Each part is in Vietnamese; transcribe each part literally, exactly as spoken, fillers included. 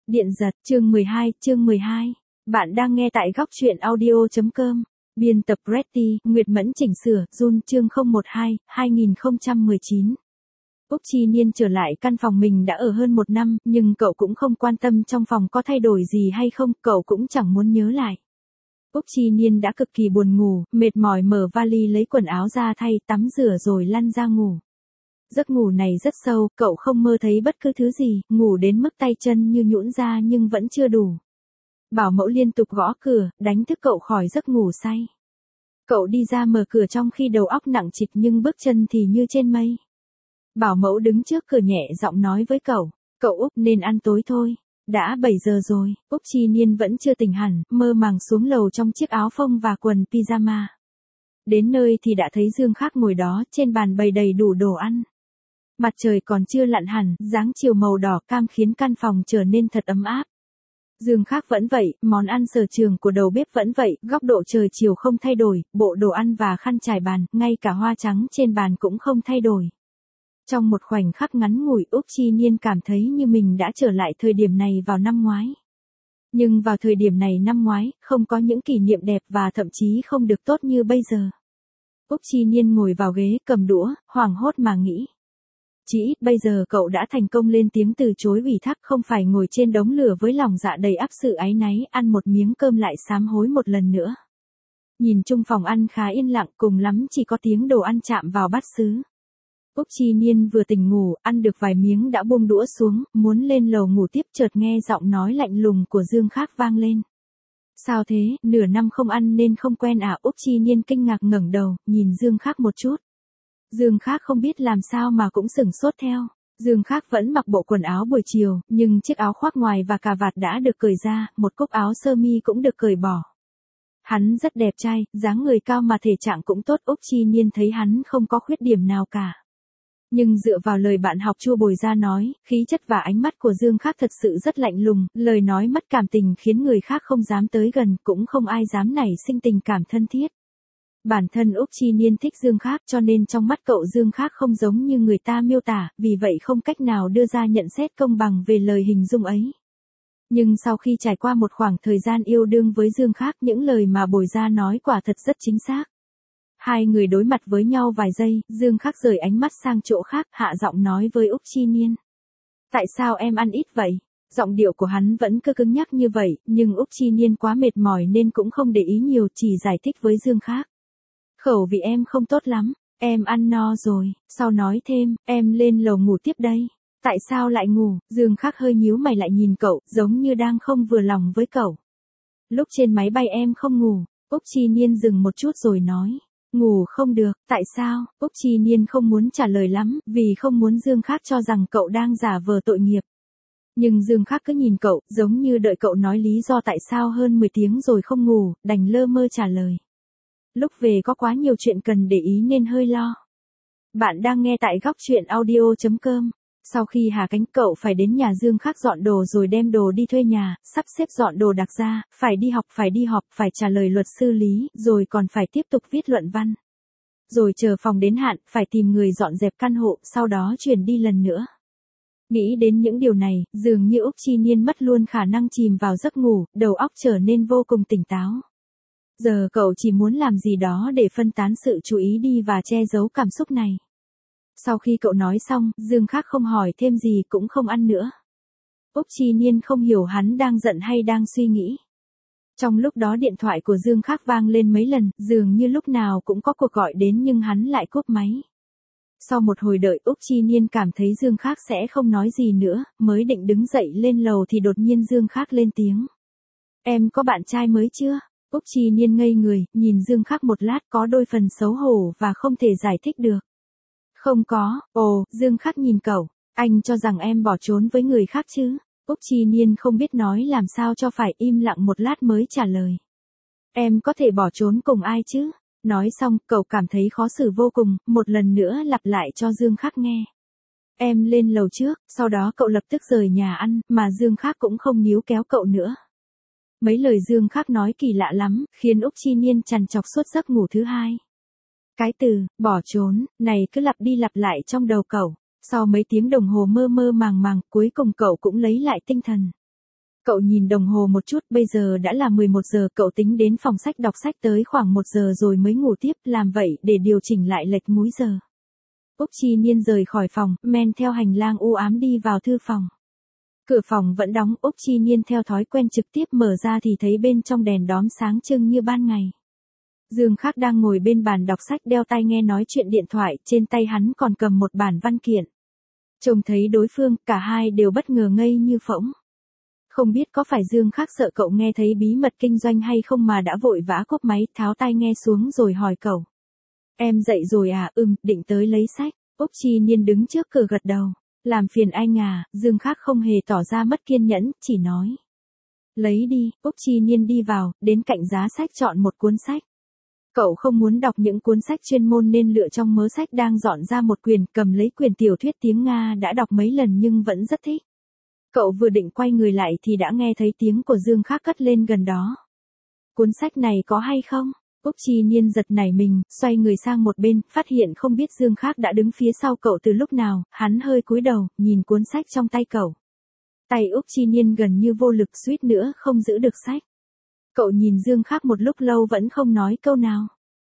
Điện giật, chương mười hai, chương mười hai. Bạn đang nghe tại góc truyện audio chấm com. Biên tập Pretty, Nguyệt Mẫn chỉnh sửa, Jun chương không một hai, hai nghìn không trăm mười chín. Úc Chi Niên trở lại căn phòng mình đã ở hơn một năm, nhưng cậu cũng không quan tâm trong phòng có thay đổi gì hay không, cậu cũng chẳng muốn nhớ lại. Úc Chi Niên đã cực kỳ buồn ngủ, mệt mỏi mở vali lấy quần áo ra thay, tắm rửa rồi lăn ra ngủ. Giấc ngủ này rất sâu, cậu không mơ thấy bất cứ thứ gì, ngủ đến mức tay chân như nhũn ra nhưng vẫn chưa đủ. Bảo mẫu liên tục gõ cửa, đánh thức cậu khỏi giấc ngủ say. Cậu đi ra mở cửa trong khi đầu óc nặng trịch nhưng bước chân thì như trên mây. Bảo mẫu đứng trước cửa nhẹ giọng nói với cậu, cậu Úc nên ăn tối thôi. Đã bảy giờ rồi, Úc Chi Niên vẫn chưa tỉnh hẳn, mơ màng xuống lầu trong chiếc áo phông và quần pyjama. Đến nơi thì đã thấy Dương Khắc ngồi đó, trên bàn bày đầy đủ đồ ăn. Mặt trời còn chưa lặn hẳn, dáng chiều màu đỏ cam khiến căn phòng trở nên thật ấm áp. Dương Khắc vẫn vậy, món ăn sở trường của đầu bếp vẫn vậy, góc độ trời chiều không thay đổi, bộ đồ ăn và khăn trải bàn, ngay cả hoa trắng trên bàn cũng không thay đổi. Trong một khoảnh khắc ngắn ngủi, Úc Chi Niên cảm thấy như mình đã trở lại thời điểm này vào năm ngoái. Nhưng vào thời điểm này năm ngoái, không có những kỷ niệm đẹp và thậm chí không được tốt như bây giờ. Úc Chi Niên ngồi vào ghế cầm đũa, hoảng hốt mà nghĩ. Chỉ ít bây giờ cậu đã thành công lên tiếng từ chối ủy thác, không phải ngồi trên đống lửa với lòng dạ đầy ắp sự áy náy, ăn một miếng cơm lại sám hối một lần nữa. Nhìn chung phòng ăn khá yên lặng, cùng lắm chỉ có tiếng đồ ăn chạm vào bát sứ. Úc Chi Niên vừa tỉnh ngủ, ăn được vài miếng đã buông đũa xuống, muốn lên lầu ngủ tiếp chợt nghe giọng nói lạnh lùng của Dương Khắc vang lên. Sao thế, nửa năm không ăn nên không quen à? Úc Chi Niên kinh ngạc ngẩng đầu, nhìn Dương Khắc một chút. Dương Khắc không biết làm sao mà cũng sửng sốt theo. Dương Khắc vẫn mặc bộ quần áo buổi chiều, nhưng chiếc áo khoác ngoài và cà vạt đã được cởi ra, một cúc áo sơ mi cũng được cởi bỏ. Hắn rất đẹp trai, dáng người cao mà thể trạng cũng tốt. Úc Chi Niên thấy hắn không có khuyết điểm nào cả. Nhưng dựa vào lời bạn học Chu Bồi Gia nói, khí chất và ánh mắt của Dương Khắc thật sự rất lạnh lùng, lời nói mất cảm tình khiến người khác không dám tới gần, cũng không ai dám nảy sinh tình cảm thân thiết. Bản thân Úc Chi Niên thích Dương Khắc cho nên trong mắt cậu Dương Khắc không giống như người ta miêu tả, vì vậy không cách nào đưa ra nhận xét công bằng về lời hình dung ấy. Nhưng sau khi trải qua một khoảng thời gian yêu đương với Dương Khắc, những lời mà Bồi Gia nói quả thật rất chính xác. Hai người đối mặt với nhau vài giây, Dương Khắc rời ánh mắt sang chỗ khác, hạ giọng nói với Úc Chi Niên. Tại sao em ăn ít vậy? Giọng điệu của hắn vẫn cứ cứng nhắc như vậy, nhưng Úc Chi Niên quá mệt mỏi nên cũng không để ý nhiều, chỉ giải thích với Dương Khắc. Khẩu vị em không tốt lắm, em ăn no rồi, sau nói thêm, em lên lầu ngủ tiếp đây. Tại sao lại ngủ? Dương Khắc hơi nhíu mày lại nhìn cậu, giống như đang không vừa lòng với cậu. Lúc trên máy bay em không ngủ. Úc Chi Niên dừng một chút rồi nói. Ngủ không được, tại sao? Úc Chi Niên không muốn trả lời lắm, vì không muốn Dương Khắc cho rằng cậu đang giả vờ tội nghiệp. Nhưng Dương Khắc cứ nhìn cậu, giống như đợi cậu nói lý do tại sao hơn mười tiếng rồi không ngủ, đành lơ mơ trả lời. Lúc về có quá nhiều chuyện cần để ý nên hơi lo. Bạn đang nghe tại góc truyện audio chấm com. Sau khi hạ cánh cậu phải đến nhà Dương Khắc dọn đồ rồi đem đồ đi thuê nhà, sắp xếp dọn đồ đạc ra, phải đi học phải đi họp, phải trả lời luật sư lý, rồi còn phải tiếp tục viết luận văn. Rồi chờ phòng đến hạn, phải tìm người dọn dẹp căn hộ, sau đó chuyển đi lần nữa. Nghĩ đến những điều này, dường như Úc Chi Niên mất luôn khả năng chìm vào giấc ngủ, đầu óc trở nên vô cùng tỉnh táo. Giờ cậu chỉ muốn làm gì đó để phân tán sự chú ý đi và che giấu cảm xúc này. Sau khi cậu nói xong, Dương Khắc không hỏi thêm gì cũng không ăn nữa. Úc Chi Niên không hiểu hắn đang giận hay đang suy nghĩ. Trong lúc đó điện thoại của Dương Khắc vang lên mấy lần, dường như lúc nào cũng có cuộc gọi đến nhưng hắn lại cúp máy. Sau một hồi đợi, Úc Chi Niên cảm thấy Dương Khắc sẽ không nói gì nữa, mới định đứng dậy lên lầu thì đột nhiên Dương Khắc lên tiếng. Em có bạn trai mới chưa? Úc Chi Niên ngây người, nhìn Dương Khắc một lát có đôi phần xấu hổ và không thể giải thích được. Không có, ồ, Dương Khắc nhìn cậu, anh cho rằng em bỏ trốn với người khác chứ? Úc Chi Niên không biết nói làm sao cho phải, im lặng một lát mới trả lời. Em có thể bỏ trốn cùng ai chứ? Nói xong, cậu cảm thấy khó xử vô cùng, một lần nữa lặp lại cho Dương Khắc nghe. Em lên lầu trước, sau đó cậu lập tức rời nhà ăn, mà Dương Khắc cũng không níu kéo cậu nữa. Mấy lời Dương Khắc nói kỳ lạ lắm, khiến Úc Chi Niên trằn trọc suốt giấc ngủ thứ hai. Cái từ, bỏ trốn, này cứ lặp đi lặp lại trong đầu cậu. Sau mấy tiếng đồng hồ mơ mơ màng màng, cuối cùng cậu cũng lấy lại tinh thần. Cậu nhìn đồng hồ một chút, bây giờ đã là mười một giờ, cậu tính đến phòng sách đọc sách tới khoảng một giờ rồi mới ngủ tiếp, làm vậy để điều chỉnh lại lệch múi giờ. Úc Chi Niên rời khỏi phòng, men theo hành lang u ám đi vào thư phòng. Cửa phòng vẫn đóng, Úc Chi Niên theo thói quen trực tiếp mở ra thì thấy bên trong đèn đóm sáng trưng như ban ngày. Dương Khắc đang ngồi bên bàn đọc sách đeo tai nghe nói chuyện điện thoại, trên tay hắn còn cầm một bản văn kiện. Trông thấy đối phương, cả hai đều bất ngờ ngây như phỗng. Không biết có phải Dương Khắc sợ cậu nghe thấy bí mật kinh doanh hay không mà đã vội vã cúp máy, tháo tai nghe xuống rồi hỏi cậu. Em dậy rồi à? Ừm, định tới lấy sách. Úc Chi Niên đứng trước cửa gật đầu. Làm phiền anh à? Dương Khắc không hề tỏ ra mất kiên nhẫn, chỉ nói. Lấy đi. Úc Chi Niên đi vào, đến cạnh giá sách chọn một cuốn sách. Cậu không muốn đọc những cuốn sách chuyên môn nên lựa trong mớ sách đang dọn ra một quyển, cầm lấy quyển tiểu thuyết tiếng Nga đã đọc mấy lần nhưng vẫn rất thích. Cậu vừa định quay người lại thì đã nghe thấy tiếng của Dương Khắc cất lên gần đó. Cuốn sách này có hay không? Úc Chi Niên giật nảy mình, xoay người sang một bên, phát hiện không biết Dương Khắc đã đứng phía sau cậu từ lúc nào, hắn hơi cúi đầu, nhìn cuốn sách trong tay cậu. Tay Úc Chi Niên gần như vô lực, suýt nữa không giữ được sách. Cậu nhìn Dương Khắc một lúc lâu vẫn không nói câu nào.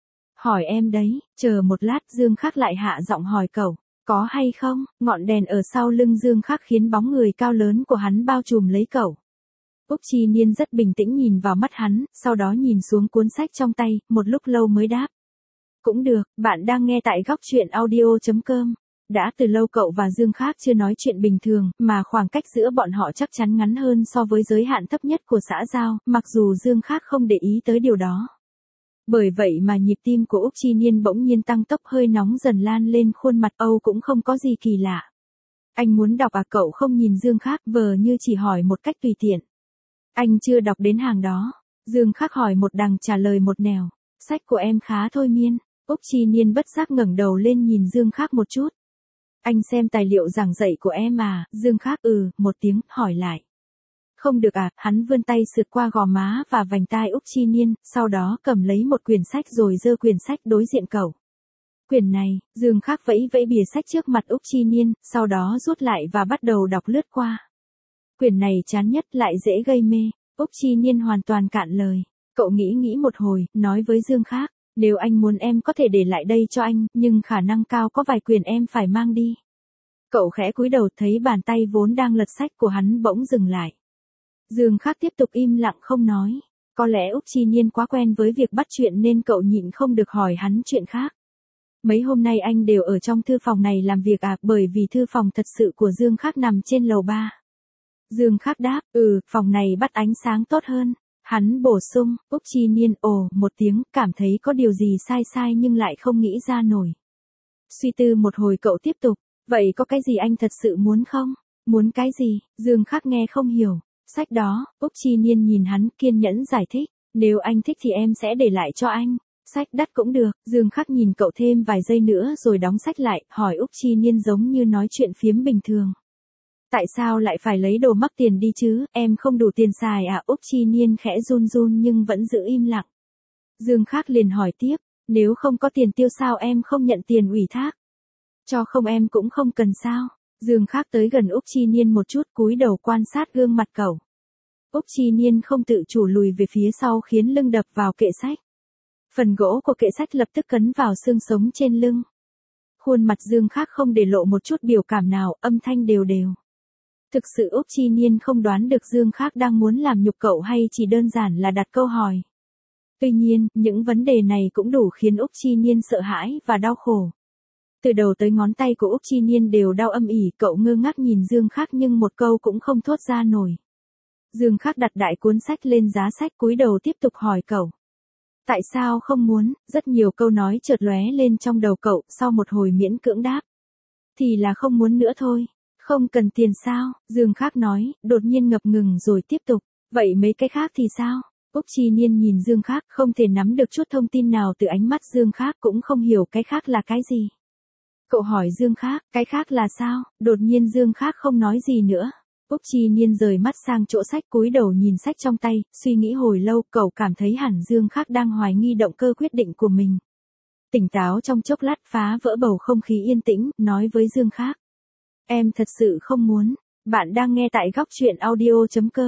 Hỏi em đấy, chờ một lát, Dương Khắc lại hạ giọng hỏi cậu. Có hay không? Ngọn đèn ở sau lưng Dương Khắc khiến bóng người cao lớn của hắn bao trùm lấy cậu. Úc Chi Niên rất bình tĩnh nhìn vào mắt hắn, sau đó nhìn xuống cuốn sách trong tay, một lúc lâu mới đáp. Cũng được, bạn đang nghe tại góc truyện audio chấm com. Đã từ lâu cậu và Dương Khắc chưa nói chuyện bình thường, mà khoảng cách giữa bọn họ chắc chắn ngắn hơn so với giới hạn thấp nhất của xã giao, mặc dù Dương Khắc không để ý tới điều đó. Bởi vậy mà nhịp tim của Úc Chi Niên bỗng nhiên tăng tốc, hơi nóng dần lan lên khuôn mặt Âu cũng không có gì kỳ lạ. Anh muốn đọc à? Cậu không nhìn Dương Khắc, vờ như chỉ hỏi một cách tùy tiện. Anh chưa đọc đến hàng đó. Dương Khắc hỏi một đằng trả lời một nẻo. Sách của em khá thôi miên. Úc Chi Niên bất giác ngẩng đầu lên nhìn Dương Khắc một chút. Anh xem tài liệu giảng dạy của em à? Dương Khắc ừ, một tiếng, hỏi lại. Không được à? Hắn vươn tay sượt qua gò má và vành tai Úc Chi Niên, sau đó cầm lấy một quyển sách rồi giơ quyển sách đối diện cậu. Quyển này, Dương Khắc vẫy vẫy bìa sách trước mặt Úc Chi Niên, sau đó rút lại và bắt đầu đọc lướt qua. Quyển này chán nhất lại dễ gây mê. Úc Chi Niên hoàn toàn cạn lời. Cậu nghĩ nghĩ một hồi, nói với Dương Khắc, nếu anh muốn em có thể để lại đây cho anh, nhưng khả năng cao có vài quyển em phải mang đi. Cậu khẽ cúi đầu, thấy bàn tay vốn đang lật sách của hắn bỗng dừng lại. Dương Khắc tiếp tục im lặng không nói. Có lẽ Úc Chi Niên quá quen với việc bắt chuyện nên cậu nhịn không được hỏi hắn chuyện khác. Mấy hôm nay anh đều ở trong thư phòng này làm việc à? Bởi vì thư phòng thật sự của Dương Khắc nằm trên lầu ba. Dương Khắc đáp, ừ, phòng này bắt ánh sáng tốt hơn. Hắn bổ sung, Úc Chi Niên ồ một tiếng, cảm thấy có điều gì sai sai nhưng lại không nghĩ ra nổi. Suy tư một hồi cậu tiếp tục, vậy có cái gì anh thật sự muốn không? Muốn cái gì? Dương Khắc nghe không hiểu. Sách đó. Úc Chi Niên nhìn hắn kiên nhẫn giải thích, nếu anh thích thì em sẽ để lại cho anh. Sách đắt cũng được. Dương Khắc nhìn cậu thêm vài giây nữa rồi đóng sách lại, hỏi Úc Chi Niên giống như nói chuyện phiếm bình thường. Tại sao lại phải lấy đồ mắc tiền đi chứ? Em không đủ tiền xài à? Úc Chi Niên khẽ run run nhưng vẫn giữ im lặng. Dương Khắc liền hỏi tiếp, nếu không có tiền tiêu sao em không nhận tiền ủy thác? Cho không em cũng không cần sao? Dương Khắc tới gần Úc Chi Niên một chút, cúi đầu quan sát gương mặt cậu. Úc Chi Niên không tự chủ lùi về phía sau khiến lưng đập vào kệ sách. Phần gỗ của kệ sách lập tức cấn vào xương sống trên lưng. Khuôn mặt Dương Khắc không để lộ một chút biểu cảm nào, âm thanh đều đều. Thực sự Úc Chi Niên không đoán được Dương Khắc đang muốn làm nhục cậu hay chỉ đơn giản là đặt câu hỏi. Tuy nhiên, những vấn đề này cũng đủ khiến Úc Chi Niên sợ hãi và đau khổ. Từ đầu tới ngón tay của Úc Chi Niên đều đau âm ỉ, cậu ngơ ngác nhìn Dương Khắc nhưng một câu cũng không thốt ra nổi. Dương Khắc đặt đại cuốn sách lên giá sách, cúi đầu tiếp tục hỏi cậu. Tại sao không muốn? Rất nhiều câu nói chợt lóe lên trong đầu cậu, sau một hồi miễn cưỡng đáp. Thì là không muốn nữa thôi. Không cần tiền sao? Dương Khắc nói, đột nhiên ngập ngừng rồi tiếp tục. Vậy mấy cái khác thì sao? Úc Chi Niên nhìn Dương Khắc, không thể nắm được chút thông tin nào từ ánh mắt Dương Khắc, cũng không hiểu cái khác là cái gì. Cậu hỏi Dương Khắc, cái khác là sao? Đột nhiên Dương Khắc không nói gì nữa. Úc Chi Niên rời mắt sang chỗ sách, cúi đầu nhìn sách trong tay, suy nghĩ hồi lâu, cậu cảm thấy hẳn Dương Khắc đang hoài nghi động cơ quyết định của mình. Tỉnh táo trong chốc lát, phá vỡ bầu không khí yên tĩnh, nói với Dương Khắc. Em thật sự không muốn. Bạn đang nghe tại góc truyện audio chấm com.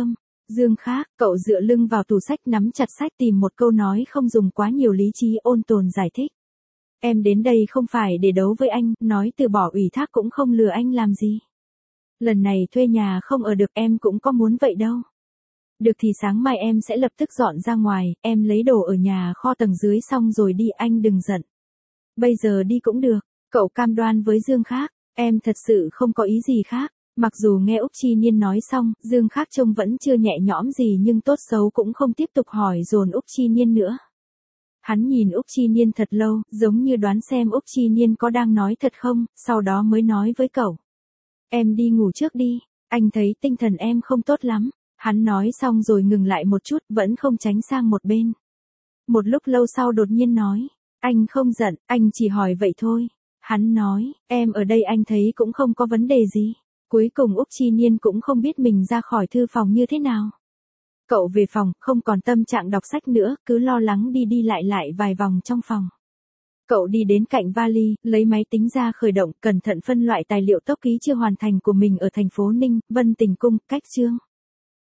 Dương Khác, cậu dựa lưng vào tủ sách nắm chặt sách tìm một câu nói không dùng quá nhiều lý trí ôn tồn giải thích. Em đến đây không phải để đấu với anh, nói từ bỏ ủy thác cũng không lừa anh làm gì. Lần này thuê nhà không ở được em cũng có muốn vậy đâu. Được thì sáng mai em sẽ lập tức dọn ra ngoài, em lấy đồ ở nhà kho tầng dưới xong rồi đi, anh đừng giận. Bây giờ đi cũng được, cậu cam đoan với Dương Khác, em thật sự không có ý gì khác. Mặc dù nghe Úc Chi Niên nói xong, Dương Khác trông vẫn chưa nhẹ nhõm gì nhưng tốt xấu cũng không tiếp tục hỏi dồn Úc Chi Niên nữa. Hắn nhìn Úc Chi Niên thật lâu, giống như đoán xem Úc Chi Niên có đang nói thật không, sau đó mới nói với cậu. Em đi ngủ trước đi, anh thấy tinh thần em không tốt lắm. Hắn nói xong rồi ngừng lại một chút, vẫn không tránh sang một bên. Một lúc lâu sau đột nhiên nói, anh không giận, anh chỉ hỏi vậy thôi. Hắn nói, em ở đây anh thấy cũng không có vấn đề gì. Cuối cùng Úc Chi Niên cũng không biết mình ra khỏi thư phòng như thế nào. Cậu về phòng, không còn tâm trạng đọc sách nữa, cứ lo lắng đi đi lại lại vài vòng trong phòng. Cậu đi đến cạnh vali, lấy máy tính ra khởi động, cẩn thận phân loại tài liệu tốc ký chưa hoàn thành của mình ở thành phố Ninh, Vân Tình Cung, cách chương.